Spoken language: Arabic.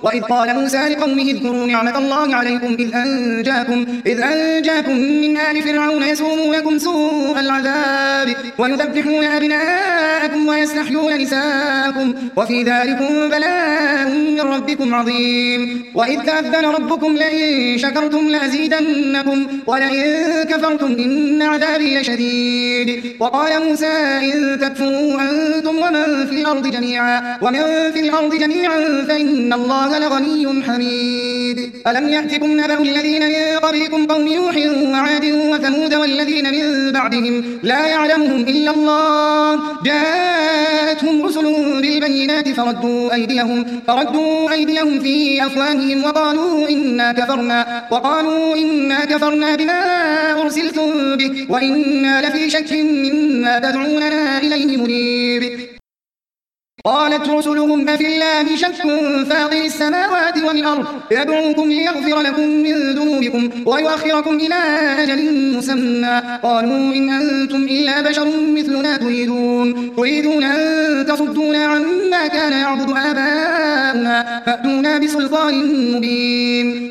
وإذ قال موسى لقومه اذكروا نعمة الله عليكم إذ أنجاكم من آل فرعون يسومونكم سوء العذاب ويذبحون أبناءكم ويستحيون نساءكم وفي ذلكم بلاء من ربكم عظيم. وإذ تأذن ربكم لئن شكرتم لأزيدنكم ولئن كفرتم إن عذابي لشديد. وقال موسى إن تكفروا أنتم ومن في الأرض جميعا فإن الله لغني حميد. ألم يأتكم نبأ الذين من قبلكم قوم نوح وعاد وثمود والذين من بعدهم لا يعلمهم إلا الله جاءتهم رسل بالبينات فردوا أيديهم في أفواههم وقالوا إنا كفرنا بما أرسلتم به وإنا لفي شك مما تدعوننا إليه مريب. قالت رسلهم أفي الله شك فاطر السماوات والأرض يدعوكم ليغفر لكم من ذنوبكم ويؤخركم إلى أجل مسمى قالوا إن أنتم إلا بشر مثلنا تريدون أن تصدونا عما كان يعبد آباؤنا فأتونا بسلطان مبين.